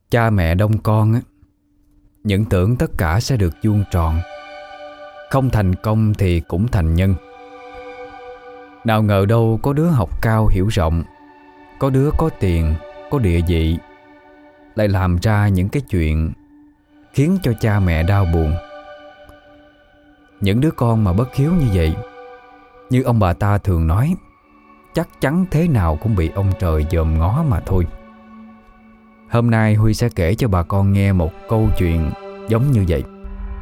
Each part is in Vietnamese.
Cha mẹ đông con á, những tưởng tất cả sẽ được vuông tròn, không thành công thì cũng thành nhân. Nào ngờ đâu có đứa học cao hiểu rộng, có đứa có tiền, có địa vị, lại làm ra những cái chuyện khiến cho cha mẹ đau buồn. Những đứa con mà bất hiếu như vậy, như ông bà ta thường nói, chắc chắn thế nào cũng bị ông trời dòm ngó mà thôi. Hôm nay Huy sẽ kể cho bà con nghe một câu chuyện giống như vậy.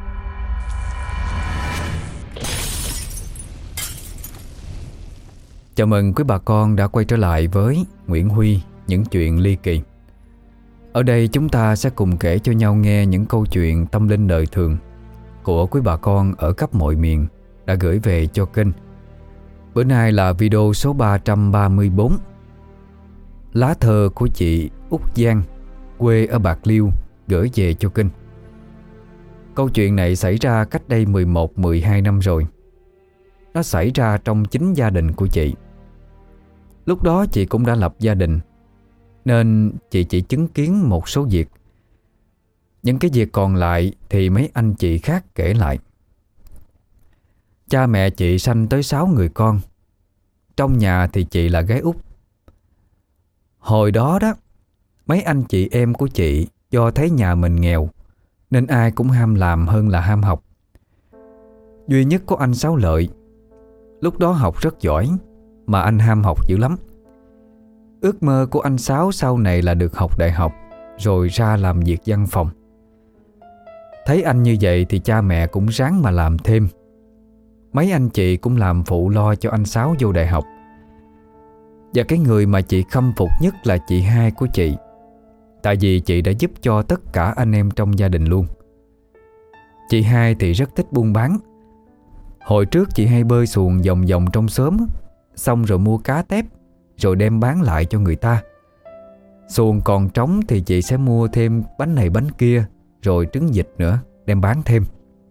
Chào mừng quý bà con đã quay trở lại với Nguyễn Huy, những chuyện ly kỳ. Ở đây chúng ta sẽ cùng kể cho nhau nghe những câu chuyện tâm linh đời thường của quý bà con ở khắp mọi miền đã gửi về cho kênh. Bữa nay là video số 334, lá thơ của chị Úc Giang, quê ở Bạc Liêu, gửi về cho kênh. Câu chuyện này xảy ra cách đây 11-12 năm rồi. Nó xảy ra trong chính gia đình của chị. Lúc đó chị cũng đã lập gia đình, nên chị chỉ chứng kiến một số việc. Những cái việc còn lại thì mấy anh chị khác kể lại. Cha mẹ chị sanh tới 6 người con. Trong nhà thì chị là gái út. Hồi đó đó, mấy anh chị em của chị do thấy nhà mình nghèo nên ai cũng ham làm hơn là ham học. Duy nhất có anh Sáu Lợi. Lúc đó học rất giỏi, mà anh ham học dữ lắm. Ước mơ của anh Sáu sau này là được học đại học, rồi ra làm việc văn phòng. Thấy anh như vậy thì cha mẹ cũng ráng mà làm thêm. Mấy anh chị cũng làm phụ lo cho anh Sáu vô đại học. Và cái người mà chị khâm phục nhất là chị hai của chị. Tại vì chị đã giúp cho tất cả anh em trong gia đình luôn. Chị hai thì rất thích buôn bán. Hồi trước chị hay bơi xuồng vòng vòng trong xóm, xong rồi mua cá tép, rồi đem bán lại cho người ta. Xuồng còn trống thì chị sẽ mua thêm bánh này bánh kia, rồi trứng vịt nữa, đem bán thêm.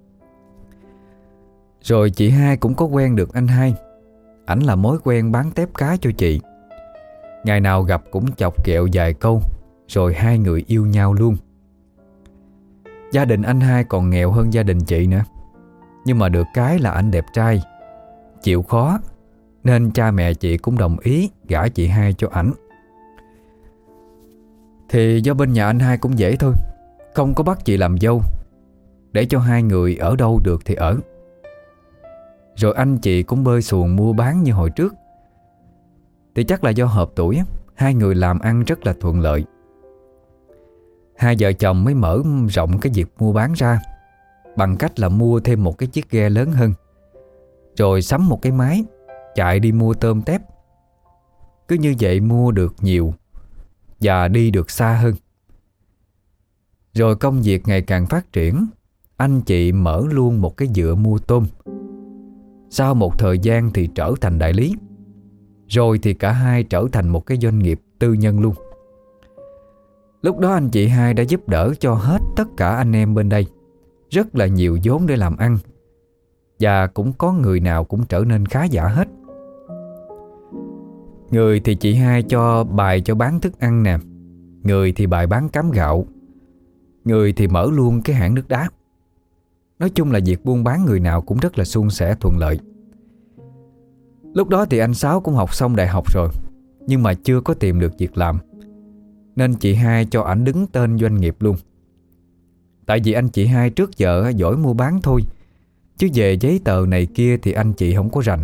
Rồi chị hai cũng có quen được anh hai. Ảnh là mối quen bán tép cá cho chị. Ngày nào gặp cũng chọc ghẹo vài câu, rồi hai người yêu nhau luôn. Gia đình anh hai còn nghèo hơn gia đình chị nữa. Nhưng mà được cái là anh đẹp trai, chịu khó, nên cha mẹ chị cũng đồng ý gả chị hai cho ảnh. Thì do bên nhà anh hai cũng dễ thôi, không có bắt chị làm dâu, để cho hai người ở đâu được thì ở. Rồi anh chị cũng bơi xuồng mua bán như hồi trước. Thì chắc là do hợp tuổi, hai người làm ăn rất là thuận lợi. Hai vợ chồng mới mở rộng cái việc mua bán ra, bằng cách là mua thêm một cái chiếc ghe lớn hơn, rồi sắm một cái máy chạy đi mua tôm tép. Cứ như vậy mua được nhiều và đi được xa hơn. Rồi công việc ngày càng phát triển, anh chị mở luôn một cái vựa mua tôm. Sau một thời gian thì trở thành đại lý. Rồi thì cả hai trở thành một cái doanh nghiệp tư nhân luôn. Lúc đó anh chị hai đã giúp đỡ cho hết tất cả anh em bên đây rất là nhiều vốn để làm ăn. Và cũng có người nào cũng trở nên khá giả hết. Người thì chị hai cho bài cho bán thức ăn nè, người thì bài bán cám gạo, người thì mở luôn cái hãng nước đá. Nói chung là việc buôn bán người nào cũng rất là suôn sẻ thuận lợi. Lúc đó thì anh Sáu cũng học xong đại học rồi, nhưng mà chưa có tìm được việc làm, nên chị hai cho ảnh đứng tên doanh nghiệp luôn. Tại vì anh chị hai trước giờ giỏi mua bán thôi, chứ về giấy tờ này kia thì anh chị không có rành.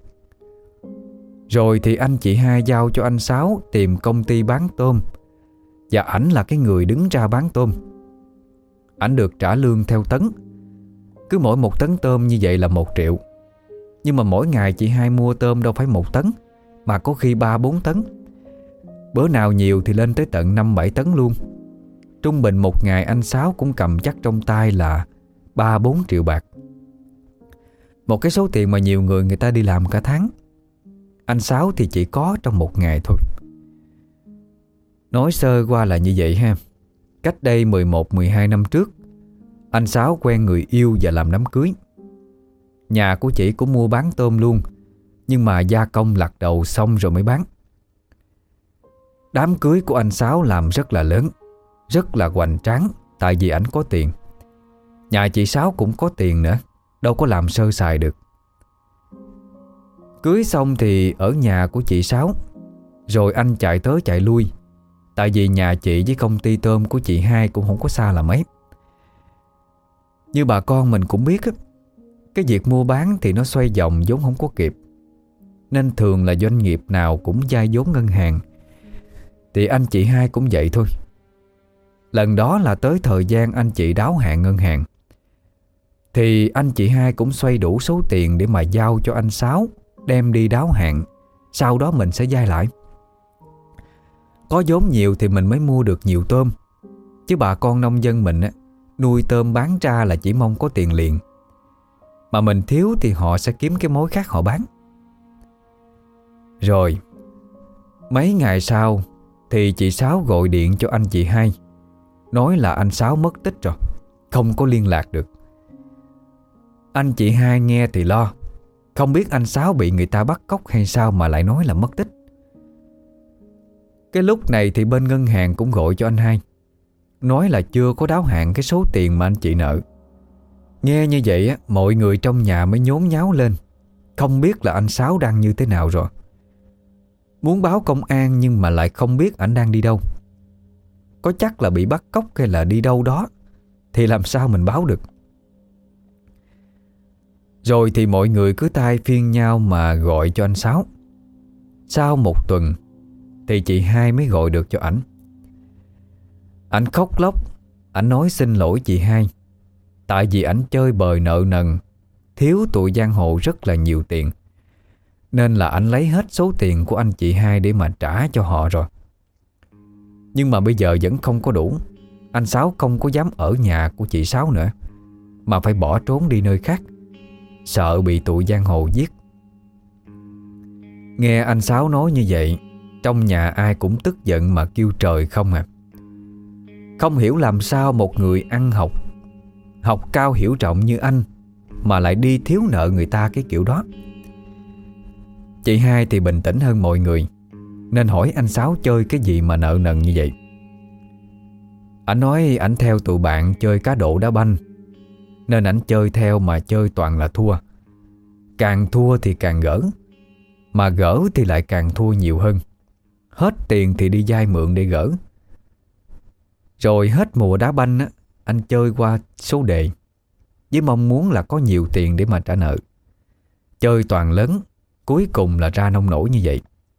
Rồi thì anh chị hai giao cho anh Sáu tìm công ty bán tôm, và ảnh là cái người đứng ra bán tôm. Ảnh được trả lương theo tấn. Cứ mỗi một tấn tôm như vậy là 1 triệu. Nhưng mà mỗi ngày chị hai mua tôm đâu phải 1 tấn, mà có khi 3-4 tấn. Bữa nào nhiều thì lên tới tận 5-7 tấn luôn. Trung bình một ngày anh Sáu cũng cầm chắc trong tay là 3-4 triệu bạc. Một cái số tiền mà nhiều người ta đi làm cả tháng. Anh Sáu thì chỉ có trong một ngày thôi. Nói sơ qua là như vậy ha. Cách đây 11-12 năm trước, anh Sáu quen người yêu và làm đám cưới. Nhà của chị cũng mua bán tôm luôn, nhưng mà gia công lặt đầu xong rồi mới bán. Đám cưới của anh Sáu làm rất là lớn. rất là hoành tráng, tại vì ảnh có tiền. Nhà chị Sáu cũng có tiền nữa, đâu có làm sơ sài được. Cưới xong thì ở nhà của chị Sáu, rồi anh chạy tới chạy lui, tại vì nhà chị với công ty tôm của chị hai cũng không có xa là mấy. Như bà con mình cũng biết á, cái việc mua bán thì nó xoay vòng vốn không có kịp, nên thường là doanh nghiệp nào cũng vay vốn ngân hàng. Thì anh chị hai cũng vậy thôi. Lần đó là tới thời gian anh chị đáo hạn ngân hàng, thì anh chị hai cũng xoay đủ số tiền để mà giao cho anh Sáu đem đi đáo hạn, sau đó mình sẽ vay lại. Có vốn nhiều thì mình mới mua được nhiều tôm, chứ bà con nông dân mình á, nuôi tôm bán ra là chỉ mong có tiền liền, mà mình thiếu thì họ sẽ kiếm cái mối khác họ bán. Rồi mấy ngày sau thì chị Sáu gọi điện cho anh chị hai, nói là anh Sáu mất tích rồi, không có liên lạc được. Anh chị hai nghe thì lo, không biết anh Sáu bị người ta bắt cóc hay sao mà lại nói là mất tích. Cái lúc này thì bên ngân hàng cũng gọi cho anh hai, nói là chưa có đáo hạn cái số tiền mà anh chị nợ. Nghe như vậy á, mọi người trong nhà mới nhốn nháo lên, không biết là anh Sáu đang như thế nào rồi. Muốn báo công an nhưng mà lại không biết ảnh đang đi đâu. Có chắc là bị bắt cóc hay là đi đâu đó, thì làm sao mình báo được. Rồi thì mọi người cứ thay phiên nhau mà gọi cho anh Sáu. Sau một tuần thì chị hai mới gọi được cho ảnh. Ảnh khóc lóc, ảnh nói xin lỗi chị hai, tại vì ảnh chơi bời nợ nần, thiếu tụi giang hồ rất là nhiều tiền, nên là ảnh lấy hết số tiền của anh chị hai để mà trả cho họ rồi. Nhưng mà bây giờ vẫn không có đủ. Anh Sáu không có dám ở nhà của chị Sáu nữa, mà phải bỏ trốn đi nơi khác, sợ bị tụi giang hồ giết. Nghe anh Sáu nói như vậy, trong nhà ai cũng tức giận mà kêu trời không à. Không hiểu làm sao một người ăn học, học cao hiểu trọng như anh mà lại đi thiếu nợ người ta cái kiểu đó. Chị hai thì bình tĩnh hơn mọi người, nên hỏi anh Sáu chơi cái gì mà nợ nần như vậy. Anh nói ảnh theo tụi bạn chơi cá độ đá banh, nên ảnh chơi theo mà chơi toàn là thua. Càng thua thì càng gỡ, mà gỡ thì lại càng thua nhiều hơn. Hết tiền thì đi vay mượn để gỡ. Rồi hết mùa đá banh á, anh chơi qua số đề, với mong muốn là có nhiều tiền để mà trả nợ. Chơi toàn lớn, cuối cùng là ra nông nổi như vậy.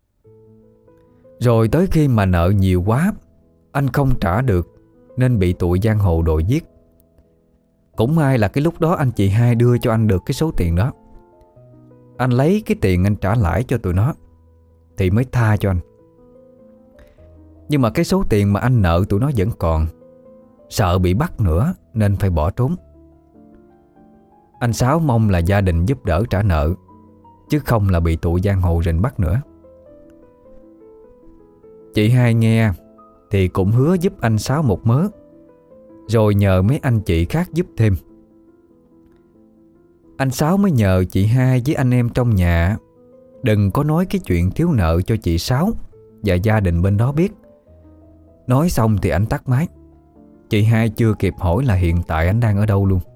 Rồi tới khi mà nợ nhiều quá, anh không trả được nên bị tụi giang hồ đòi giết. Cũng may là cái lúc đó anh chị hai đưa cho anh được cái số tiền đó. Anh lấy cái tiền anh trả lãi cho tụi nó thì mới tha cho anh. Nhưng mà cái số tiền mà anh nợ tụi nó vẫn còn, sợ bị bắt nữa nên phải bỏ trốn. Anh Sáu mong là gia đình giúp đỡ trả nợ, chứ không là bị tụi giang hồ rình bắt nữa. Chị hai nghe thì cũng hứa giúp anh Sáu một mớ, rồi nhờ mấy anh chị khác giúp thêm. Anh Sáu mới nhờ chị hai với anh em trong nhà đừng có nói cái chuyện thiếu nợ cho chị Sáu và gia đình bên đó biết. Nói xong thì anh tắt máy. Chị hai chưa kịp hỏi là hiện tại anh đang ở đâu luôn.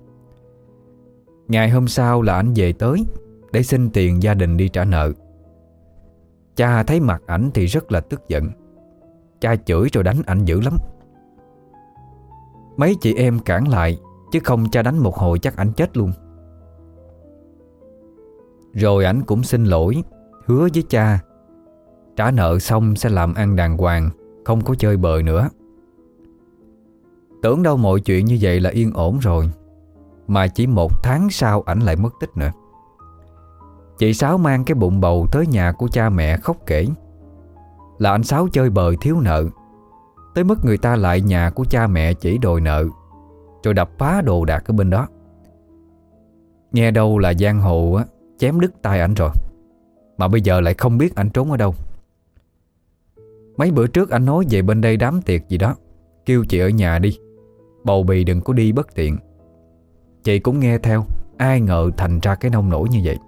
Ngày hôm sau là anh về tới để xin tiền gia đình đi trả nợ. Cha thấy mặt ảnh thì rất là tức giận. Cha chửi rồi đánh ảnh dữ lắm. Mấy chị em cản lại, chứ không cha đánh một hồi chắc ảnh chết luôn. Rồi ảnh cũng xin lỗi, hứa với cha trả nợ xong sẽ làm ăn đàng hoàng, không có chơi bời nữa. Tưởng đâu mọi chuyện như vậy là yên ổn rồi, mà chỉ 1 tháng sau ảnh lại mất tích nữa. Chị Sáu mang cái bụng bầu tới nhà của cha mẹ khóc kể là anh Sáu chơi bời thiếu nợ, tới mức người ta lại nhà của cha mẹ chỉ đòi nợ, rồi đập phá đồ đạc ở bên đó. Nghe đâu là giang hồ á, chém đứt tay ảnh rồi, mà bây giờ lại không biết ảnh trốn ở đâu. Mấy bữa trước anh nói về bên đây đám tiệc gì đó, kêu chị ở nhà đi, bầu bì đừng có đi bất tiện. Chị cũng nghe theo, ai ngờ thành ra cái nông nổi như vậy.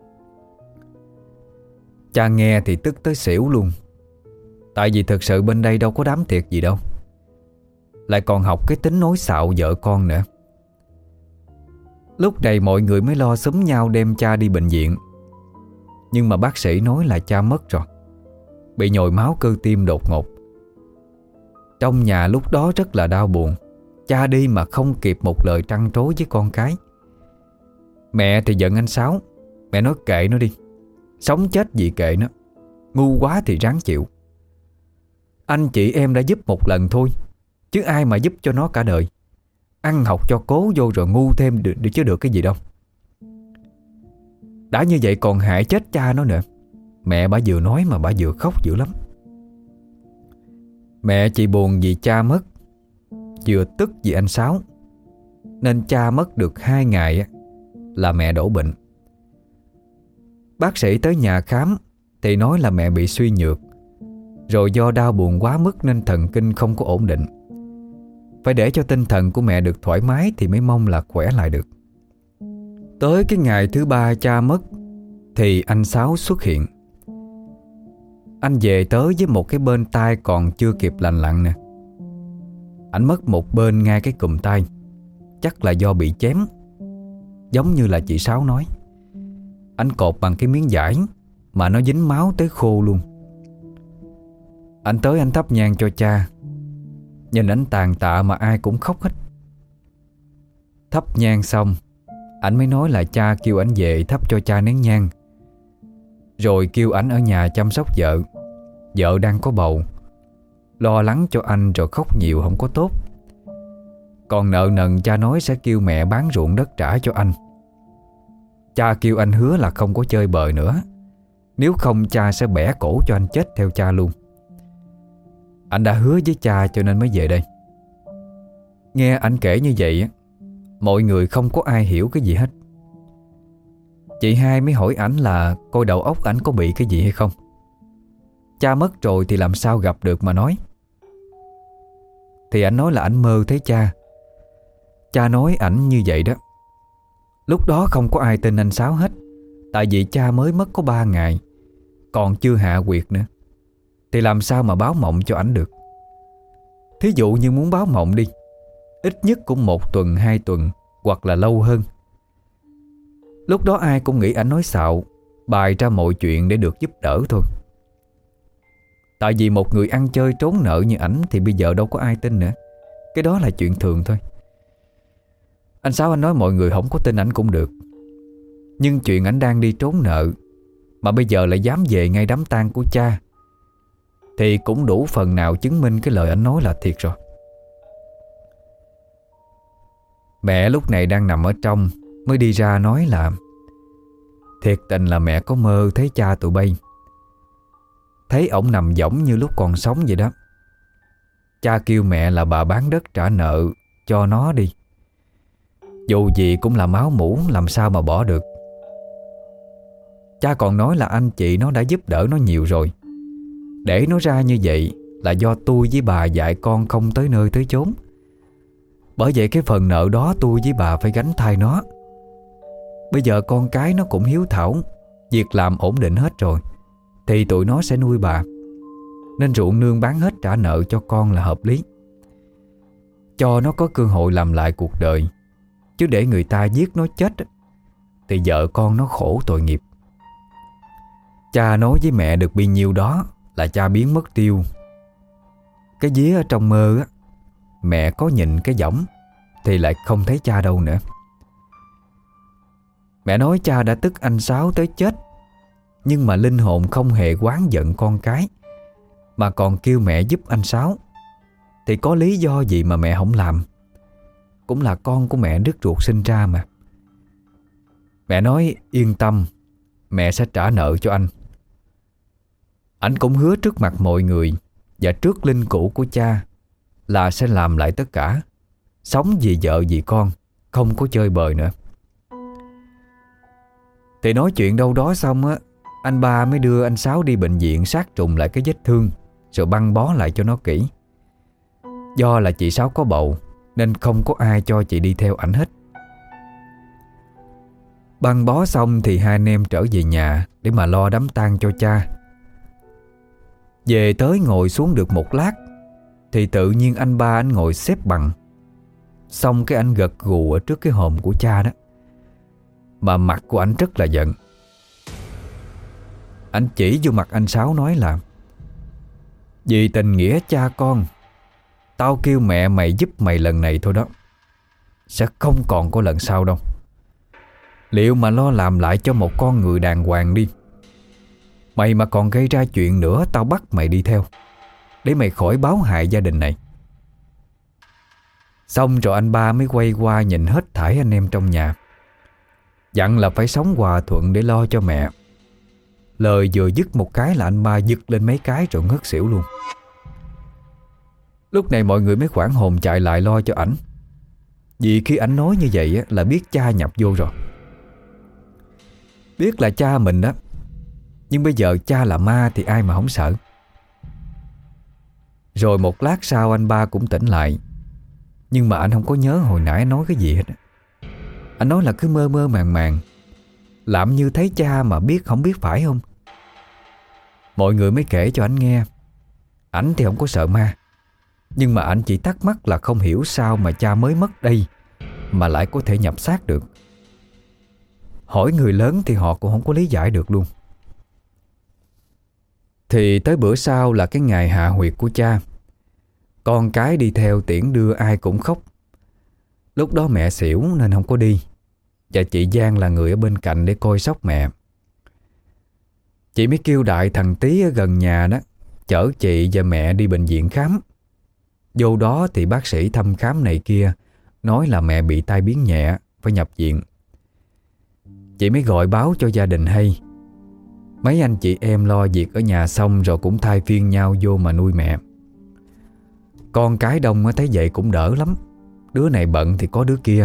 Cha nghe thì tức tới xỉu luôn, tại vì thực sự bên đây đâu có đám tiệc gì đâu. lại còn học cái tính nói xạo vợ con nữa. Lúc này mọi người mới lo xúm nhau đem cha đi bệnh viện. Nhưng mà bác sĩ nói là cha mất rồi, bị nhồi máu cơ tim đột ngột. Trong nhà lúc đó rất là đau buồn. Cha đi mà không kịp một lời trăn trối với con cái. Mẹ thì giận anh Sáu. Mẹ nói kệ nó đi, sống chết gì kệ nó, ngu quá thì ráng chịu. Anh chị em đã giúp một lần thôi, chứ ai mà giúp cho nó cả đời. Ăn học cho cố vô rồi ngu thêm được chứ được cái gì đâu. Đã như vậy còn hại chết cha nó nữa. Mẹ bà vừa nói mà bà vừa khóc dữ lắm. Mẹ chị buồn vì cha mất, vừa tức vì anh Sáu. Nên cha mất được 2 ngày là mẹ đổ bệnh. Bác sĩ tới nhà khám thì nói là mẹ bị suy nhược, rồi do đau buồn quá mức nên thần kinh không có ổn định. Phải để cho tinh thần của mẹ được thoải mái thì mới mong là khỏe lại được. Tới cái ngày thứ 3 cha mất thì anh Sáu xuất hiện. Anh về tới với một cái bên tai còn chưa kịp lành lặn nè. Anh mất một bên ngay cái cùm tay, chắc là do bị chém. Giống như là chị Sáu nói, anh cột bằng cái miếng vải mà nó dính máu tới khô luôn. Anh tới anh thắp nhang cho cha. Nhìn anh tàn tạ mà ai cũng khóc hết. Thắp nhang xong, anh mới nói là cha kêu anh về thắp cho cha nén nhang, rồi kêu anh ở nhà chăm sóc vợ. Vợ đang có bầu, lo lắng cho anh rồi khóc nhiều không có tốt. Còn nợ nần cha nói sẽ kêu mẹ bán ruộng đất trả cho anh. Cha kêu anh hứa là không có chơi bời nữa, nếu không cha sẽ bẻ cổ cho anh chết theo cha luôn. Anh đã hứa với cha cho nên mới về đây. Nghe anh kể như vậy, mọi người không có ai hiểu cái gì hết. Chị hai mới hỏi ảnh là coi đầu óc ảnh có bị cái gì hay không. Cha mất rồi thì làm sao gặp được mà nói. Thì ảnh nói là ảnh mơ thấy cha. Cha nói ảnh như vậy đó. Lúc đó không có ai tin anh Sáu hết, tại vì cha mới mất có 3 ngày, còn chưa hạ quyệt nữa, thì làm sao mà báo mộng cho ảnh được. Thí dụ như muốn báo mộng đi, ít nhất cũng 1 tuần 2 tuần, hoặc là lâu hơn. Lúc đó ai cũng nghĩ ảnh nói xạo, bày ra mọi chuyện để được giúp đỡ thôi. Tại vì một người ăn chơi trốn nợ như ảnh thì bây giờ đâu có ai tin nữa. Cái đó là chuyện thường thôi. Anh Sáu anh nói mọi người không có tin ảnh cũng được, nhưng chuyện ảnh đang đi trốn nợ mà bây giờ lại dám về ngay đám tang của cha thì cũng đủ phần nào chứng minh cái lời ảnh nói là thiệt rồi. Mẹ lúc này đang nằm ở trong mới đi ra nói là thiệt tình là mẹ có mơ thấy cha tụi bay. Thấy ổng nằm võng như lúc còn sống vậy đó. Cha kêu mẹ là bà bán đất trả nợ cho nó đi. Dù gì cũng là máu mủ, làm sao mà bỏ được. Cha còn nói là anh chị nó đã giúp đỡ nó nhiều rồi. Để nó ra như vậy là do tôi với bà dạy con không tới nơi tới chốn. Bởi vậy cái phần nợ đó tôi với bà phải gánh thay nó. Bây giờ con cái nó cũng hiếu thảo, việc làm ổn định hết rồi, thì tụi nó sẽ nuôi bà. Nên ruộng nương bán hết trả nợ cho con là hợp lý, cho nó có cơ hội làm lại cuộc đời. Chứ để người ta giết nó chết thì vợ con nó khổ tội nghiệp. Cha nói với mẹ được bấy nhiêu đó là cha biến mất tiêu. Cái vía ở trong mơ á, mẹ có nhìn cái võng thì lại không thấy cha đâu nữa. Mẹ nói cha đã tức anh Sáu tới chết, nhưng mà linh hồn không hề oán giận con cái, mà còn kêu mẹ giúp anh Sáu. Thì có lý do gì mà mẹ không làm? Cũng là con của mẹ đứt ruột sinh ra mà. Mẹ nói yên tâm, mẹ sẽ trả nợ cho anh. Anh cũng hứa trước mặt mọi người và trước linh cữu của cha là sẽ làm lại tất cả, sống vì vợ vì con, không có chơi bời nữa. Thì nói chuyện đâu đó xong á, anh ba mới đưa anh Sáu đi bệnh viện sát trùng lại cái vết thương, rồi băng bó lại cho nó kỹ. Do là chị Sáu có bầu nên không có ai cho chị đi theo ảnh hết. Băng bó xong thì hai anh em trở về nhà để mà lo đám tang cho cha. Về tới ngồi xuống được một lát thì tự nhiên anh ba anh ngồi xếp bằng, xong cái anh gật gù ở trước cái hòm của cha đó. Mà mặt của anh rất là giận. Anh chỉ vô mặt anh Sáu nói là: vì tình nghĩa cha con, tao kêu mẹ mày giúp mày lần này thôi đó, sẽ không còn có lần sau đâu. Liệu mà lo làm lại cho một con người đàng hoàng đi. Mày mà còn gây ra chuyện nữa, tao bắt mày đi theo, để mày khỏi báo hại gia đình này. Xong rồi anh ba mới quay qua nhìn hết thảy anh em trong nhà, dặn là phải sống hòa thuận để lo cho mẹ. Lời vừa dứt một cái là anh ba giật lên mấy cái rồi ngất xỉu luôn. Lúc này mọi người mới hoảng hồn chạy lại lo cho ảnh, vì khi ảnh nói như vậy là biết cha nhập vô rồi. Biết là cha mình đó, nhưng bây giờ cha là ma thì ai mà không sợ. Rồi một lát sau anh ba cũng tỉnh lại, nhưng mà anh không có nhớ hồi nãy nói cái gì hết. Anh nói là cứ mơ mơ màng màng, làm như thấy cha mà biết không biết phải không. Mọi người mới kể cho anh nghe. Ảnh thì không có sợ ma, nhưng mà ảnh chỉ thắc mắc là không hiểu sao mà cha mới mất đây mà lại có thể nhập xác được. Hỏi người lớn thì họ cũng không có lý giải được luôn. Thì tới bữa sau là cái ngày hạ huyệt của cha. Con cái đi theo tiễn đưa ai cũng khóc. Lúc đó mẹ xỉu nên không có đi, và chị Giang là người ở bên cạnh để coi sóc mẹ. Chị mới kêu đại thằng Tí ở gần nhà đó chở chị và mẹ đi bệnh viện khám. Vô đó thì bác sĩ thăm khám này kia, nói là mẹ bị tai biến nhẹ, phải nhập viện. Chị mới gọi báo cho gia đình hay. Mấy anh chị em lo việc ở nhà xong rồi cũng thay phiên nhau vô mà nuôi mẹ. Con cái đông thấy vậy cũng đỡ lắm, đứa này bận thì có đứa kia.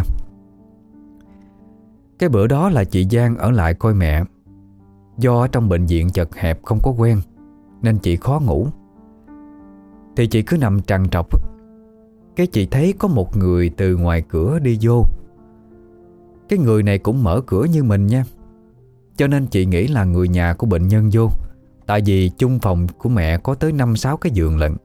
Cái bữa đó là chị Giang ở lại coi mẹ. Do ở trong bệnh viện chật hẹp không có quen, nên chị khó ngủ. Thì chị cứ nằm trằn trọc. Cái chị thấy có một người từ ngoài cửa đi vô. Cái người này cũng mở cửa như mình nha, cho nên chị nghĩ là người nhà của bệnh nhân vô. Tại vì chung phòng của mẹ có tới 5-6 cái giường lận.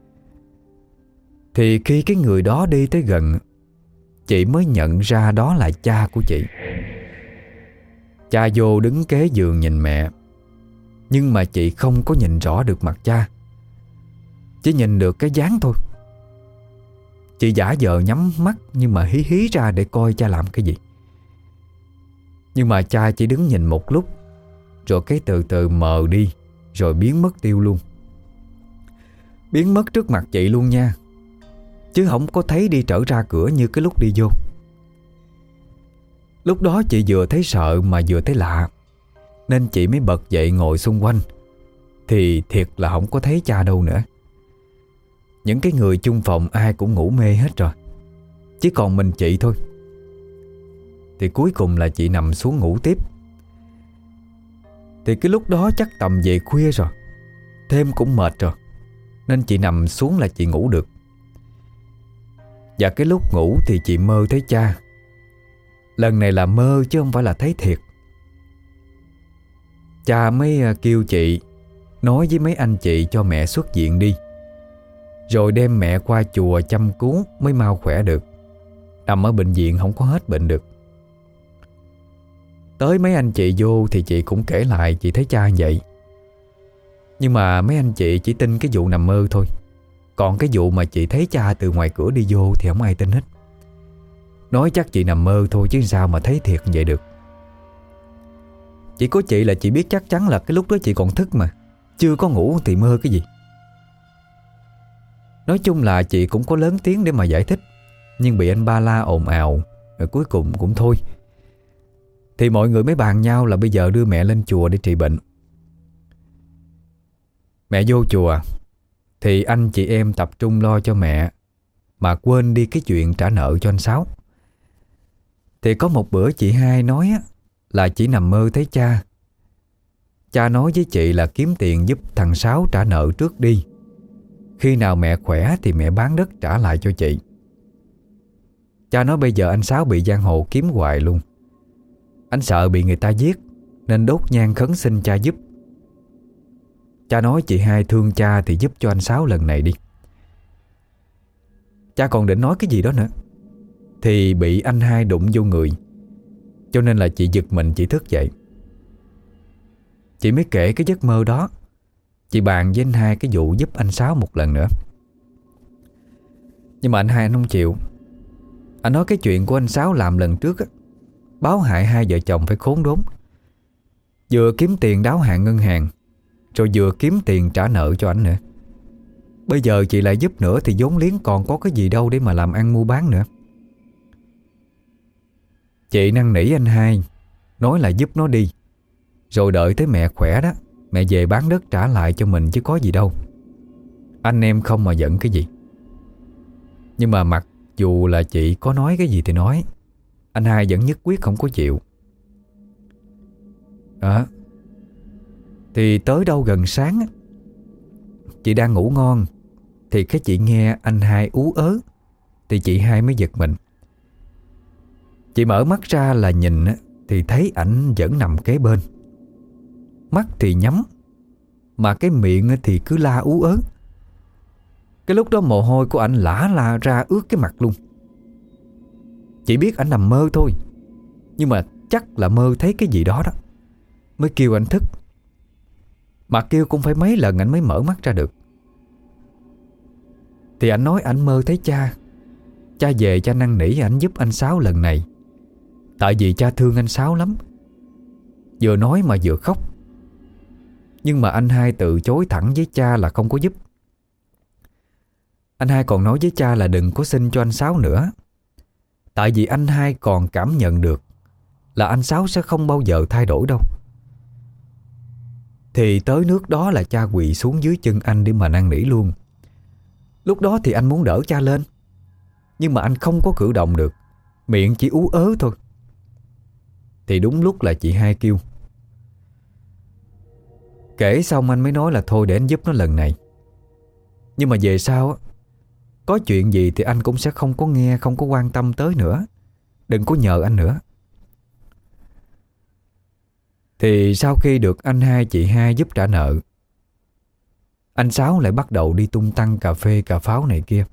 Thì khi cái người đó đi tới gần, chị mới nhận ra đó là cha của chị. Cha vô đứng kế giường nhìn mẹ, nhưng mà chị không có nhìn rõ được mặt cha, chỉ nhìn được cái dáng thôi. Chị giả vờ nhắm mắt nhưng mà hí hí ra để coi cha làm cái gì. Nhưng mà cha chỉ đứng nhìn một lúc, rồi cái từ từ mờ đi, rồi biến mất tiêu luôn. Biến mất trước mặt chị luôn nha, chứ không có thấy đi trở ra cửa như cái lúc đi vô. Lúc đó chị vừa thấy sợ mà vừa thấy lạ, nên chị mới bật dậy ngồi xung quanh. Thì thiệt là không có thấy cha đâu nữa. Những cái người chung phòng ai cũng ngủ mê hết rồi, chỉ còn mình chị thôi. Thì cuối cùng là chị nằm xuống ngủ tiếp. Thì cái lúc đó chắc tầm về khuya rồi, thêm cũng mệt rồi, nên chị nằm xuống là chị ngủ được. Và cái lúc ngủ thì chị mơ thấy cha. Lần này là mơ chứ không phải là thấy thiệt. Cha mới kêu chị nói với mấy anh chị cho mẹ xuất viện đi, rồi đem mẹ qua chùa chăm cứu mới mau khỏe được. Nằm ở bệnh viện không có hết bệnh được. Tới mấy anh chị vô thì chị cũng kể lại chị thấy cha như vậy. Nhưng mà mấy anh chị chỉ tin cái vụ nằm mơ thôi. Còn cái vụ mà chị thấy cha từ ngoài cửa đi vô thì không ai tin hết. Nói chắc chị nằm mơ thôi chứ sao mà thấy thiệt như vậy được. Chỉ có chị là chị biết chắc chắn là cái lúc đó chị còn thức mà, chưa có ngủ thì mơ cái gì. Nói chung là chị cũng có lớn tiếng để mà giải thích, nhưng bị anh ba la ồn ào, rồi cuối cùng cũng thôi. Thì mọi người mới bàn nhau là bây giờ đưa mẹ lên chùa để trị bệnh. Mẹ vô chùa thì anh chị em tập trung lo cho mẹ, mà quên đi cái chuyện trả nợ cho anh Sáu. Thì có một bữa chị hai nói là chỉ nằm mơ thấy cha. Cha nói với chị là kiếm tiền giúp thằng Sáu trả nợ trước đi. Khi nào mẹ khỏe thì mẹ bán đất trả lại cho chị. Cha nói bây giờ anh Sáu bị giang hồ kiếm hoài luôn. Anh sợ bị người ta giết nên đốt nhang khấn xin cha giúp. Cha nói chị hai thương cha thì giúp cho anh Sáu lần này đi. Cha còn định nói cái gì đó nữa thì bị anh hai đụng vô người, cho nên là chị giật mình, chị thức dậy. Chị mới kể cái giấc mơ đó. Chị bàn với anh hai cái vụ giúp anh Sáu một lần nữa. Nhưng mà anh hai anh không chịu. Anh nói cái chuyện của anh Sáu làm lần trước á, báo hại hai vợ chồng phải khốn đốn. Vừa kiếm tiền đáo hạn ngân hàng, rồi vừa kiếm tiền trả nợ cho anh nữa. Bây giờ chị lại giúp nữa thì vốn liếng còn có cái gì đâu để mà làm ăn mua bán nữa. Chị năn nỉ anh hai, nói là giúp nó đi, rồi đợi tới mẹ khỏe đó, mẹ về bán đất trả lại cho mình chứ có gì đâu. Anh em không mà giận cái gì. Nhưng mà mặc dù là chị có nói cái gì thì nói, anh hai vẫn nhất quyết không có chịu. Thì tới đâu gần sáng á, chị đang ngủ ngon thì cái chị nghe anh hai ú ớ, thì chị hai mới giật mình. Chị mở mắt ra là nhìn á, thì thấy ảnh vẫn nằm kế bên. Mắt thì nhắm, mà cái miệng á thì cứ la ú ớ. Cái lúc đó mồ hôi của ảnh lã la ra ướt cái mặt luôn. Chị biết ảnh nằm mơ thôi, nhưng mà chắc là mơ thấy cái gì đó đó, mới kêu anh thức. Mà kêu cũng phải mấy lần ảnh mới mở mắt ra được. Thì ảnh nói ảnh mơ thấy cha. Cha về cha năn nỉ ảnh giúp anh Sáu lần này, tại vì cha thương anh Sáu lắm. Vừa nói mà vừa khóc. Nhưng mà anh hai từ chối thẳng với cha là không có giúp. Anh hai còn nói với cha là đừng có xin cho anh Sáu nữa, tại vì anh hai còn cảm nhận được là anh Sáu sẽ không bao giờ thay đổi đâu. Thì tới nước đó là cha quỳ xuống dưới chân anh để mà năn nỉ luôn. Lúc đó thì anh muốn đỡ cha lên, nhưng mà anh không có cử động được, miệng chỉ ú ớ thôi. Thì đúng lúc là chị hai kêu. Kể xong anh mới nói là thôi để anh giúp nó lần này. Nhưng mà về sau á, có chuyện gì thì anh cũng sẽ không có nghe, không có quan tâm tới nữa. Đừng có nhờ anh nữa. Thì sau khi được anh hai chị hai giúp trả nợ, anh Sáu lại bắt đầu đi tung tăng cà phê cà pháo này kia.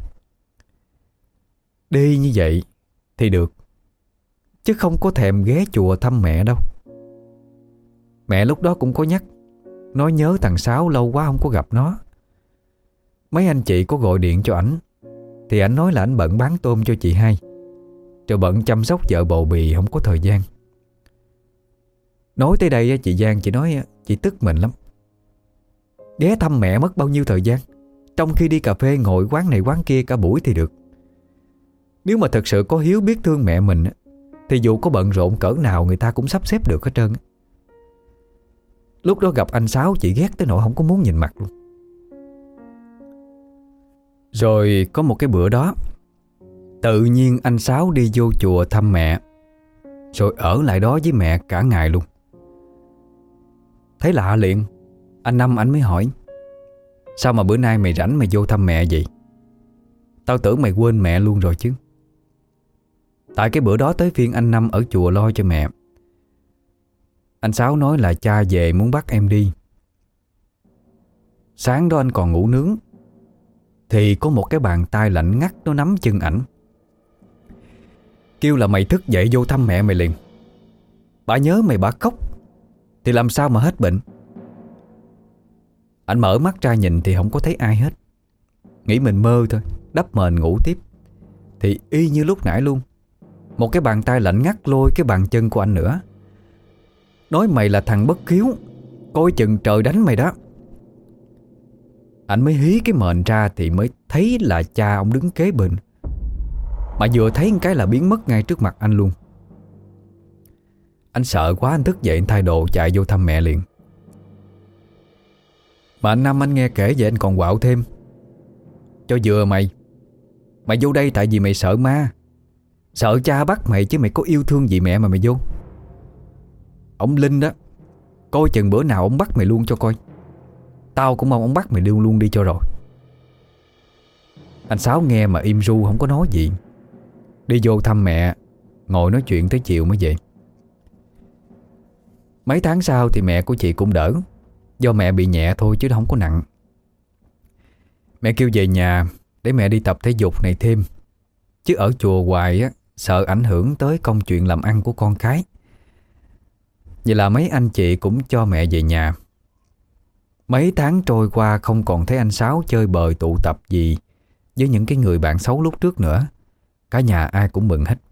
Đi như vậy thì được, chứ không có thèm ghé chùa thăm mẹ đâu. Mẹ lúc đó cũng có nhắc, nói nhớ thằng Sáu lâu quá không có gặp nó. Mấy anh chị có gọi điện cho ảnh, thì ảnh nói là ảnh bận bán tôm cho chị hai, rồi bận chăm sóc vợ bầu bì không có thời gian. Nói tới đây chị Giang chị nói chị tức mình lắm. Ghé thăm mẹ mất bao nhiêu thời gian, trong khi đi cà phê ngồi quán này quán kia cả buổi thì được. Nếu mà thật sự có hiếu biết thương mẹ mình thì dù có bận rộn cỡ nào người ta cũng sắp xếp được hết trơn. Lúc đó gặp anh Sáu chị ghét tới nỗi không có muốn nhìn mặt luôn. Rồi có một cái bữa đó, tự nhiên anh Sáu đi vô chùa thăm mẹ, rồi ở lại đó với mẹ cả ngày luôn. Thấy lạ liền, anh Năm anh mới hỏi: sao mà bữa nay mày rảnh mày vô thăm mẹ vậy? Tao tưởng mày quên mẹ luôn rồi chứ. Tại cái bữa đó tới phiên anh Năm ở chùa lo cho mẹ. Anh Sáu nói là cha về muốn bắt em đi. Sáng đó anh còn ngủ nướng, thì có một cái bàn tay lạnh ngắt nó nắm chân ảnh, kêu là mày thức dậy vô thăm mẹ mày liền. Bà nhớ mày bà khóc thì làm sao mà hết bệnh. Anh mở mắt ra nhìn thì không có thấy ai hết, nghĩ mình mơ thôi, đắp mền ngủ tiếp. Thì y như lúc nãy luôn, một cái bàn tay lạnh ngắt lôi cái bàn chân của anh nữa, nói mày là thằng bất hiếu, coi chừng trời đánh mày đó. Anh mới hí cái mền ra thì mới thấy là cha ông đứng kế bên, mà vừa thấy một cái là biến mất ngay trước mặt anh luôn. Anh sợ quá, anh thức dậy anh thay đồ chạy vô thăm mẹ liền. Mà anh Năm anh nghe kể vậy anh còn quạo thêm: cho vừa mày vô đây tại vì mày sợ ma, sợ cha bắt mày, chứ mày có yêu thương gì mẹ mà mày vô. Ông Linh đó, coi chừng bữa nào ông bắt mày luôn cho coi. Tao cũng mong ông bắt mày luôn đi cho rồi. Anh Sáu nghe mà im ru không có nói gì. Đi vô thăm mẹ, ngồi nói chuyện tới chiều mới về. Mấy tháng sau thì mẹ của chị cũng đỡ, do mẹ bị nhẹ thôi chứ không có nặng. Mẹ kêu về nhà để mẹ đi tập thể dục này thêm. Chứ ở chùa hoài á, sợ ảnh hưởng tới công chuyện làm ăn của con cái. Vậy là mấy anh chị cũng cho mẹ về nhà. Mấy tháng trôi qua không còn thấy anh Sáu chơi bời tụ tập gì với những cái người bạn xấu lúc trước nữa. Cả nhà ai cũng mừng hết.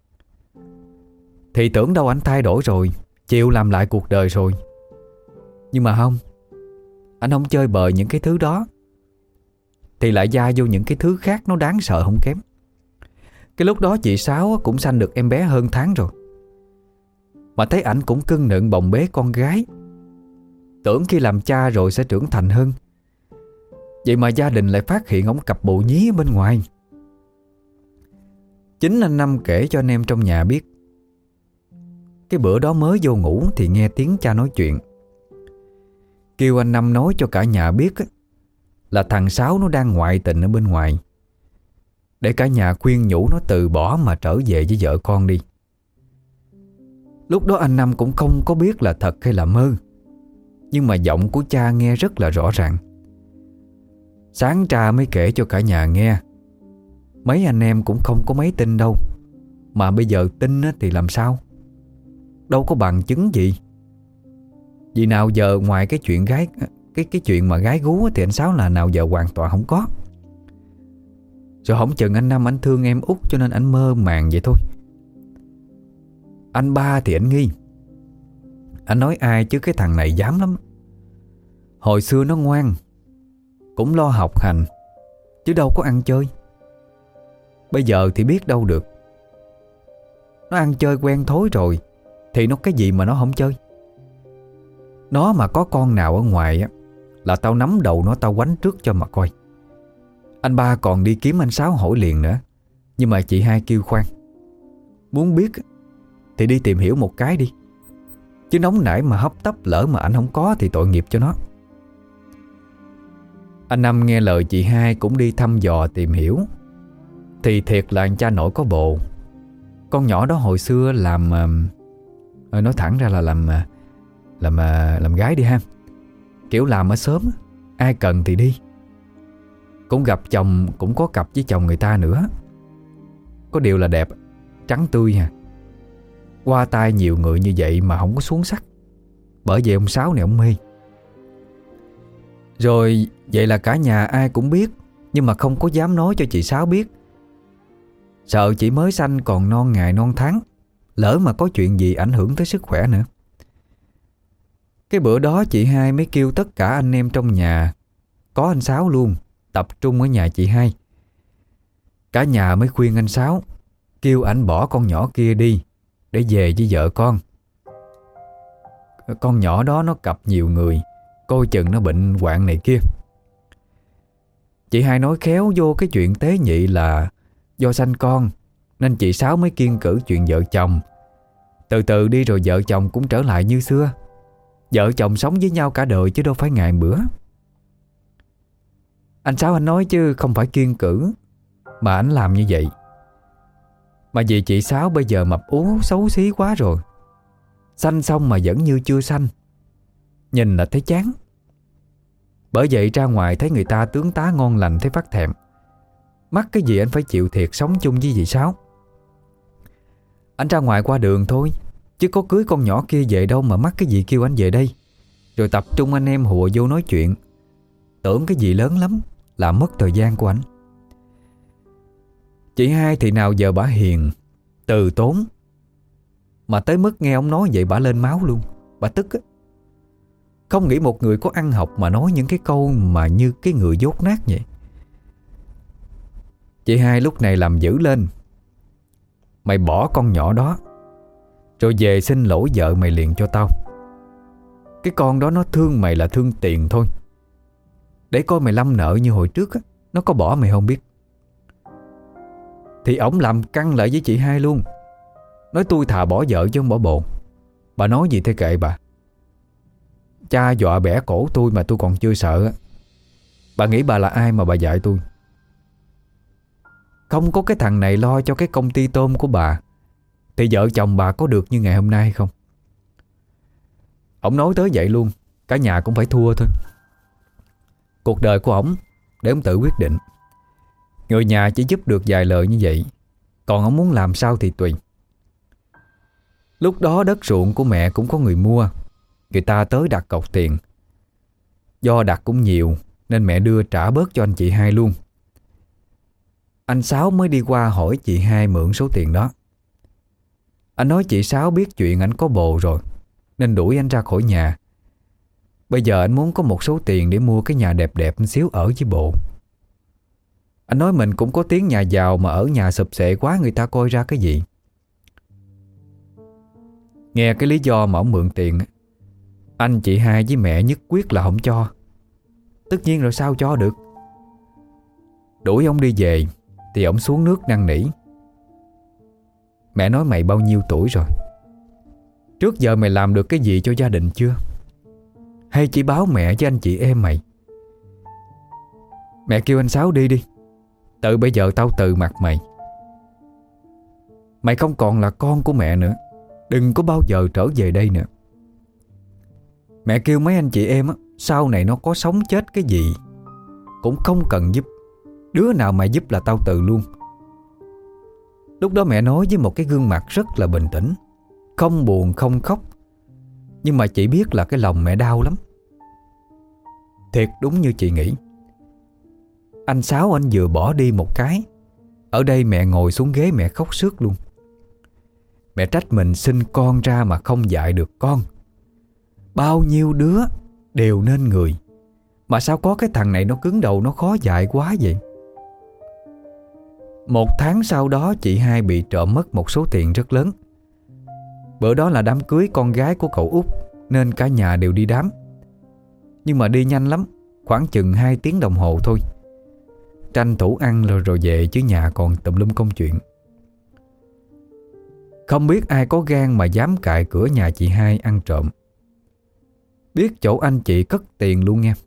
Thì tưởng đâu anh thay đổi rồi, chịu làm lại cuộc đời rồi. Nhưng mà không. Anh không chơi bời những cái thứ đó, thì lại gia vô những cái thứ khác nó đáng sợ không kém. Cái lúc đó chị Sáu cũng sanh được em bé hơn tháng rồi, mà thấy ảnh cũng cưng nựng bồng bế con gái. Tưởng khi làm cha rồi sẽ trưởng thành hơn. Vậy mà gia đình lại phát hiện ổng cặp bồ nhí ở bên ngoài. Chính anh Năm kể cho anh em trong nhà biết. Cái bữa đó mới vô ngủ thì nghe tiếng cha nói chuyện. Kêu anh Năm nói cho cả nhà biết là thằng Sáu nó đang ngoại tình ở bên ngoài, để cả nhà khuyên nhủ nó từ bỏ mà trở về với vợ con đi. Lúc đó anh Năm cũng không có biết là thật hay là mơ, nhưng mà giọng của cha nghe rất là rõ ràng. Sáng ra mới kể cho cả nhà nghe. Mấy anh em cũng không có mấy tin đâu, mà bây giờ tin thì làm sao? Đâu có bằng chứng gì. Vì nào giờ ngoài cái chuyện gái, cái chuyện mà gái gú thì anh Sáu là nào giờ hoàn toàn không có. Rồi hổng chừng anh Năm anh thương em út cho nên anh mơ màng vậy thôi. Anh Ba thì anh nghi. Anh nói ai chứ cái thằng này dám lắm. Hồi xưa nó ngoan, cũng lo học hành, chứ đâu có ăn chơi. Bây giờ thì biết đâu được. Nó ăn chơi quen thói rồi thì nó cái gì mà nó không chơi. Nó mà có con nào ở ngoài á là tao nắm đầu nó tao quánh trước cho mà coi. Anh Ba còn đi kiếm anh Sáu hỏi liền nữa, nhưng mà chị hai kêu khoan. Muốn biết thì đi tìm hiểu một cái đi, chứ nóng nảy mà hấp tấp lỡ mà anh không có thì tội nghiệp cho nó. Anh Năm nghe lời chị hai cũng đi thăm dò tìm hiểu. Thì thiệt là anh cha nội có bồ. Con nhỏ đó hồi xưa làm nói thẳng ra là làm gái đi ha. Kiểu làm ở sớm, ai cần thì đi. Cũng gặp chồng, cũng có cặp với chồng người ta nữa. Có điều là đẹp, trắng tươi ha. Qua tay nhiều người như vậy mà không có xuống sắc. Bởi vậy ông Sáu này ông mê. Rồi vậy là cả nhà ai cũng biết, nhưng mà không có dám nói cho chị Sáu biết. Sợ chị mới sanh còn non ngày non tháng, lỡ mà có chuyện gì ảnh hưởng tới sức khỏe nữa. Cái bữa đó chị hai mới kêu tất cả anh em trong nhà, có anh Sáu luôn, tập trung ở nhà chị hai. Cả nhà mới khuyên anh Sáu, kêu ảnh bỏ con nhỏ kia đi để về với vợ con. Con nhỏ đó nó cặp nhiều người, coi chừng nó bệnh hoạn này kia. Chị hai nói khéo vô cái chuyện tế nhị là do sanh con, nên chị Sáu mới kiêng cữ chuyện vợ chồng. Từ từ đi rồi vợ chồng cũng trở lại như xưa. Vợ chồng sống với nhau cả đời chứ đâu phải ngày bữa. Anh Sáu anh nói chứ không phải kiêng cữ, mà anh làm như vậy. Mà vì chị Sáu bây giờ mập ú xấu xí quá rồi, sanh xong mà vẫn như chưa sanh, nhìn là thấy chán. Bởi vậy ra ngoài thấy người ta tướng tá ngon lành thấy phát thèm. Mắc cái gì anh phải chịu thiệt sống chung với dì Sáu. Anh ra ngoài qua đường thôi, chứ có cưới con nhỏ kia về đâu mà mắc cái gì kêu anh về đây. Rồi tập trung anh em hùa vô nói chuyện, tưởng cái gì lớn lắm, làm mất thời gian của anh. Chị hai thì nào giờ bả hiền, từ tốn, mà tới mức nghe ông nói vậy bả lên máu luôn. Bả tức á. Không nghĩ một người có ăn học mà nói những cái câu mà như cái người dốt nát vậy. Chị hai lúc này làm dữ lên. Mày bỏ con nhỏ đó rồi về xin lỗi vợ mày liền cho tao. Cái con đó nó thương mày là thương tiền thôi. Để coi mày lâm nợ như hồi trước á, nó có bỏ mày không biết. Thì ổng làm căng lại với chị hai luôn. Nói tôi thà bỏ vợ chứ không bỏ bồ. Bà nói gì thế kệ bà. Cha dọa bẻ cổ tôi mà tôi còn chưa sợ á. Bà nghĩ bà là ai mà bà dạy tôi? Không có cái thằng này lo cho cái công ty tôm của bà thì vợ chồng bà có được như ngày hôm nay hay không? Ổng nói tới vậy luôn, cả nhà cũng phải thua thôi. Cuộc đời của ổng để ổng tự quyết định. Người nhà chỉ giúp được vài lời như vậy, còn ông muốn làm sao thì tùy. Lúc đó đất ruộng của mẹ cũng có người mua, người ta tới đặt cọc tiền. Do đặt cũng nhiều nên mẹ đưa trả bớt cho anh chị hai luôn. Anh Sáu mới đi qua hỏi chị hai mượn số tiền đó. Anh nói chị Sáu biết chuyện anh có bồ rồi nên đuổi anh ra khỏi nhà. Bây giờ anh muốn có một số tiền để mua cái nhà đẹp đẹp một xíu ở với bộ. Anh nói mình cũng có tiếng nhà giàu mà ở nhà sụp xệ quá người ta coi ra cái gì. Nghe cái lý do mà ông mượn tiền, anh chị hai với mẹ nhất quyết là không cho. Tất nhiên rồi sao cho được. Đuổi ông đi về thì ông xuống nước năn nỉ. Mẹ nói mày bao nhiêu tuổi rồi? Trước giờ mày làm được cái gì cho gia đình chưa? Hay chỉ báo mẹ với anh chị em mày? Mẹ kêu anh Sáu đi đi. Từ bây giờ tao từ mặt mày. Mày không còn là con của mẹ nữa. Đừng có bao giờ trở về đây nữa. Mẹ kêu mấy anh chị em á, sau này nó có sống chết cái gì cũng không cần giúp. Đứa nào mà giúp là tao từ luôn. Lúc đó mẹ nói với một cái gương mặt rất là bình tĩnh, không buồn không khóc. Nhưng mà chị biết là cái lòng mẹ đau lắm. Thiệt đúng như chị nghĩ. Anh Sáu anh vừa bỏ đi một cái, ở đây mẹ ngồi xuống ghế mẹ khóc sướt luôn. Mẹ trách mình sinh con ra mà không dạy được con. Bao nhiêu đứa đều nên người, mà sao có cái thằng này nó cứng đầu, nó khó dạy quá vậy. Một tháng sau đó chị hai bị trộm mất một số tiền rất lớn. Bữa đó là đám cưới con gái của cậu út nên cả nhà đều đi đám. Nhưng mà đi nhanh lắm, khoảng chừng 2 tiếng đồng hồ thôi. Tranh thủ ăn rồi về chứ nhà còn tùm lum công chuyện. Không biết ai có gan mà dám cài cửa nhà chị hai ăn trộm. Biết chỗ anh chị cất tiền luôn nha.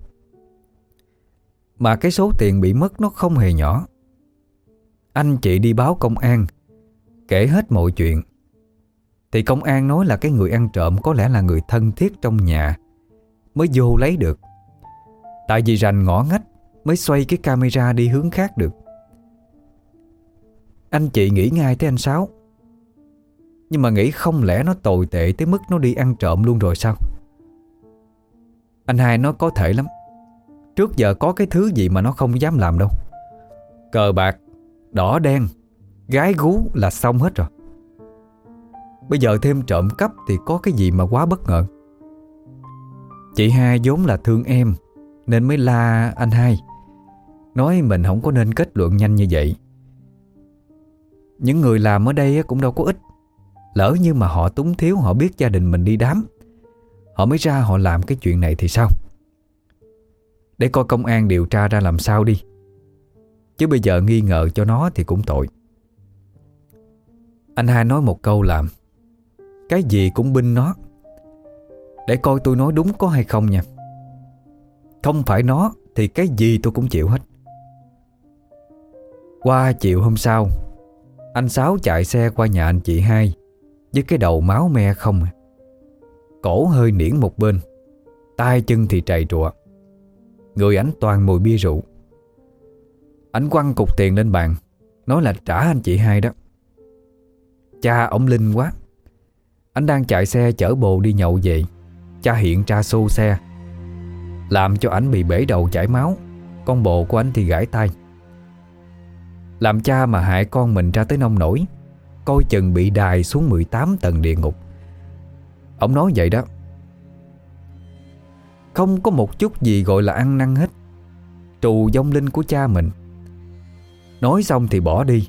Mà cái số tiền bị mất nó không hề nhỏ. Anh chị đi báo công an, kể hết mọi chuyện. Thì công an nói là cái người ăn trộm có lẽ là người thân thiết trong nhà mới vô lấy được. Tại vì rành ngõ ngách mới xoay cái camera đi hướng khác được. Anh chị nghĩ ngay tới anh Sáu. Nhưng mà nghĩ không lẽ nó tồi tệ tới mức nó đi ăn trộm luôn rồi sao? Anh hai nói có thể lắm. Trước giờ có cái thứ gì mà nó không dám làm đâu. Cờ bạc, đỏ đen, gái gú là xong hết rồi. Bây giờ thêm trộm cắp thì có cái gì mà quá bất ngờ. Chị hai vốn là thương em nên mới la anh hai, nói mình không có nên kết luận nhanh như vậy. Những người làm ở đây cũng đâu có ít. Lỡ như mà họ túng thiếu, họ biết gia đình mình đi đám, họ mới ra họ làm cái chuyện này thì sao? Để coi công an điều tra ra làm sao đi. Chứ bây giờ nghi ngờ cho nó thì cũng tội. Anh hai nói một câu làm cái gì cũng binh nó. Để coi tôi nói đúng có hay không nha. Không phải nó thì cái gì tôi cũng chịu hết. Qua chiều hôm sau, anh Sáu chạy xe qua nhà anh chị hai với cái đầu máu me không, cổ hơi niễn một bên, tay chân thì trầy trụa, người ảnh toàn mùi bia rượu. Ảnh quăng cục tiền lên bàn, nói là trả anh chị hai đó. Cha ổng linh quá. Anh đang chạy xe chở bồ đi nhậu về, cha hiện ra xô xe, làm cho ảnh bị bể đầu chảy máu. Con bồ của ảnh thì gãy tay. Làm cha mà hại con mình ra tới nông nổi, coi chừng bị đày xuống 18 tầng địa ngục. Ông nói vậy đó. Không có một chút gì gọi là ăn năn hết. Trù vong linh của cha mình. Nói xong thì bỏ đi.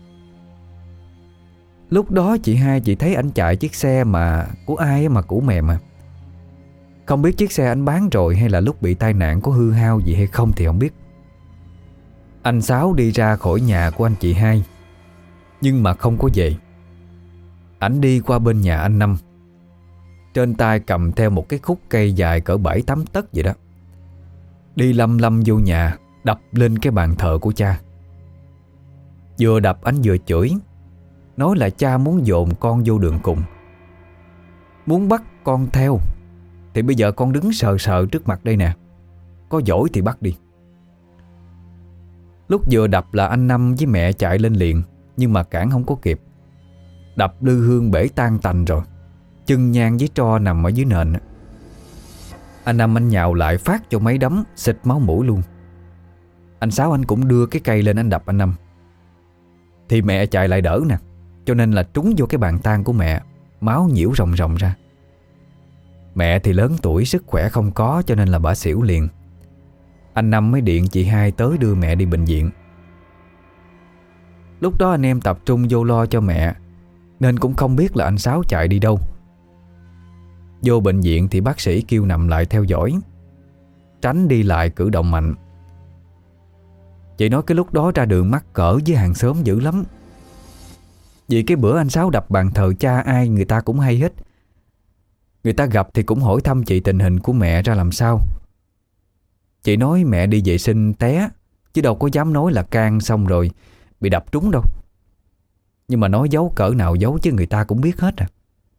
Lúc đó chị hai chị thấy anh chạy chiếc xe mà của ai mà cũ mềm mà. Không biết chiếc xe anh bán rồi hay là lúc bị tai nạn có hư hao gì hay không thì không biết. Anh Sáu đi ra khỏi nhà của anh chị hai, nhưng mà không có về. Ảnh đi qua bên nhà anh Năm, trên tay cầm theo một cái khúc cây dài cỡ 7-8 tấc vậy đó. Đi lăm lăm vô nhà, đập lên cái bàn thờ của cha. Vừa đập anh vừa chửi, nói là cha muốn dồn con vô đường cùng, muốn bắt con theo. Thì bây giờ con đứng sờ sờ trước mặt đây nè, có giỏi thì bắt đi. Lúc vừa đập là anh Năm với mẹ chạy lên liền, nhưng mà cản không có kịp. Đập lư hương bể tan tành rồi, chân nhang với tro nằm ở dưới nền. Anh Năm anh nhào lại phát cho mấy đấm, xịt máu mũi luôn. Anh Sáu anh cũng đưa cái cây lên anh đập anh Năm. Thì mẹ chạy lại đỡ nè, cho nên là trúng vô cái bàn tang của mẹ, máu nhiễu ròng ròng ra. Mẹ thì lớn tuổi, sức khỏe không có, cho nên là bà xỉu liền. Anh Năm mới điện chị Hai tới đưa mẹ đi bệnh viện. Lúc đó anh em tập trung vô lo cho mẹ, nên cũng không biết là anh Sáu chạy đi đâu. Vô bệnh viện thì bác sĩ kêu nằm lại theo dõi, tránh đi lại cử động mạnh. Chị nói cái lúc đó ra đường mắc cỡ với hàng xóm dữ lắm. Vì cái bữa anh Sáu đập bàn thờ cha ai người ta cũng hay hết. Người ta gặp thì cũng hỏi thăm chị tình hình của mẹ ra làm sao. Chị nói mẹ đi vệ sinh té, chứ đâu có dám nói là can xong rồi bị đập trúng đâu. Nhưng mà nói giấu cỡ nào giấu chứ người ta cũng biết hết à.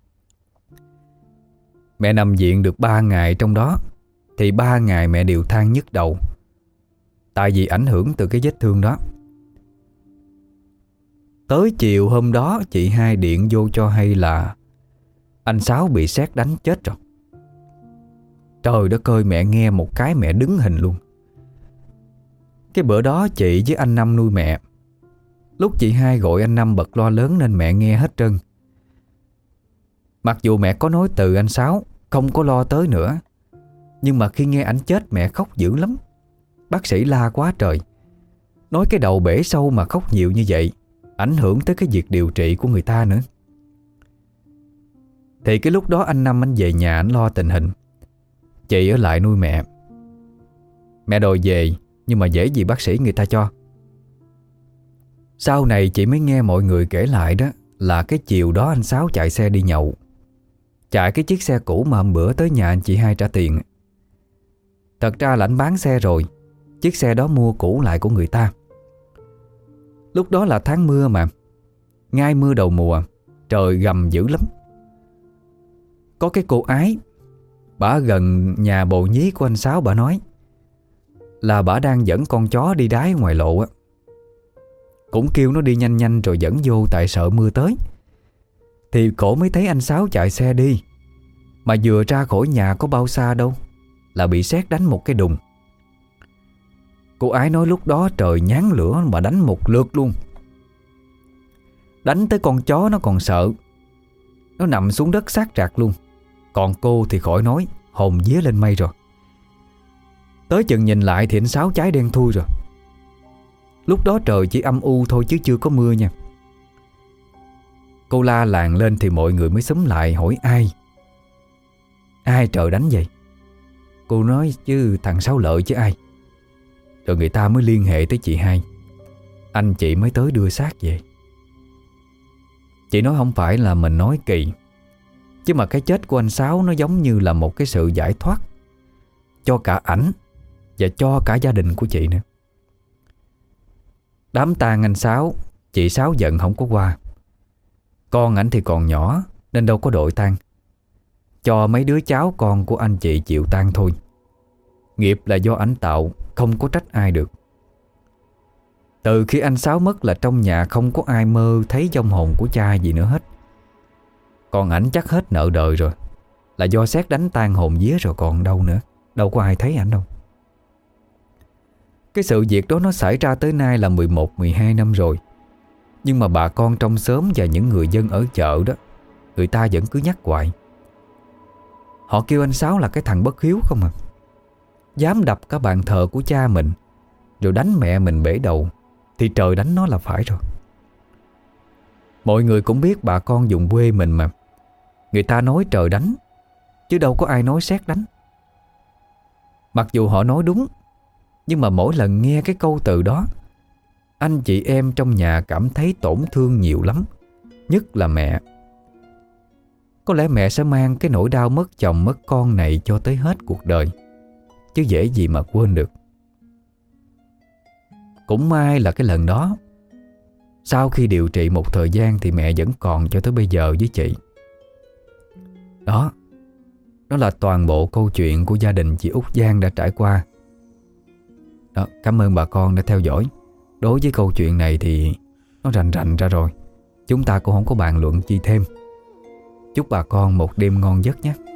Mẹ nằm viện được 3 ngày, trong đó thì 3 ngày mẹ đều than nhức đầu, tại vì ảnh hưởng từ cái vết thương đó. Tới chiều hôm đó chị Hai điện vô cho hay là anh Sáu bị sét đánh chết rồi. Trời đất ơi, mẹ nghe một cái mẹ đứng hình luôn. Cái bữa đó chị với anh Năm nuôi mẹ. Lúc chị Hai gọi anh Năm bật loa lớn nên mẹ nghe hết trơn. Mặc dù mẹ có nói từ anh Sáu không có lo tới nữa, nhưng mà khi nghe ảnh chết mẹ khóc dữ lắm. Bác sĩ la quá trời, nói cái đầu bể sâu mà khóc nhiều như vậy ảnh hưởng tới cái việc điều trị của người ta nữa. Thì cái lúc đó anh Năm anh về nhà anh lo tình hình, chị ở lại nuôi mẹ. Mẹ đòi về nhưng mà dễ gì bác sĩ người ta cho. Sau này chị mới nghe mọi người kể lại đó là cái chiều đó anh Sáu chạy xe đi nhậu, chạy cái chiếc xe cũ mà hôm bữa tới nhà anh chị Hai trả tiền. Thật ra là anh bán xe rồi, chiếc xe đó mua cũ lại của người ta. Lúc đó là tháng mưa mà, ngay mưa đầu mùa, trời gầm dữ lắm. Có cái cô Ái, bả gần nhà bồ nhí của anh Sáu, bả nói là bả đang dẫn con chó đi đái ngoài lộ á. Cũng kêu nó đi nhanh nhanh rồi dẫn vô tại sợ mưa tới. Thì cổ mới thấy anh Sáu chạy xe đi, mà vừa ra khỏi nhà có bao xa đâu là bị sét đánh một cái đùng. Cô Ái nói lúc đó trời nhán lửa mà đánh một lượt luôn. Đánh tới con chó nó còn sợ, nó nằm xuống đất xác rạc luôn. Còn cô thì khỏi nói, hồn vía lên mây rồi. Tới chừng nhìn lại thì anh Sáu cháy đen thui rồi. Lúc đó trời chỉ âm u thôi chứ chưa có mưa nha. Cô la làng lên thì mọi người mới xúm lại hỏi ai trời đánh vậy. Cô nói chứ thằng Sáu Lợi chứ ai. Rồi người ta mới liên hệ tới chị Hai, anh chị mới tới đưa xác về. Chị nói không phải là mình nói kỳ, chứ mà cái chết của anh Sáu nó giống như là một cái sự giải thoát cho cả ảnh và cho cả gia đình của chị nữa. Đám tang anh Sáu, chị Sáu giận không có qua. Con ảnh thì còn nhỏ nên đâu có đội tang, cho mấy đứa cháu con của anh chị chịu tang thôi. Nghiệp là do ảnh tạo, không có trách ai được. Từ khi anh Sáu mất là trong nhà không có ai mơ thấy vong hồn của cha gì nữa hết. Còn ảnh chắc hết nợ đời rồi, là do sét đánh tan hồn vía rồi còn đâu nữa. Đâu có ai thấy ảnh đâu. Cái sự việc đó nó xảy ra tới nay là 11-12 năm rồi. Nhưng mà bà con trong xóm và những người dân ở chợ đó, người ta vẫn cứ nhắc hoài. Họ kêu anh Sáu là cái thằng bất hiếu không à. Dám đập cả bàn thờ của cha mình, rồi đánh mẹ mình bể đầu, thì trời đánh nó là phải rồi. Mọi người cũng biết bà con vùng quê mình mà, người ta nói trời đánh, chứ đâu có ai nói sét đánh. Mặc dù họ nói đúng, nhưng mà mỗi lần nghe cái câu từ đó, anh chị em trong nhà cảm thấy tổn thương nhiều lắm. Nhất là mẹ. Có lẽ mẹ sẽ mang cái nỗi đau mất chồng mất con này cho tới hết cuộc đời, chứ dễ gì mà quên được. Cũng may là cái lần đó, sau khi điều trị một thời gian thì mẹ vẫn còn cho tới bây giờ với chị. Đó là toàn bộ câu chuyện của gia đình chị Út Giang đã trải qua. Đó, cảm ơn bà con đã theo dõi. Đối với câu chuyện này thì nó rành rành ra rồi, chúng ta cũng không có bàn luận chi thêm. Chúc bà con một đêm ngon giấc nhé.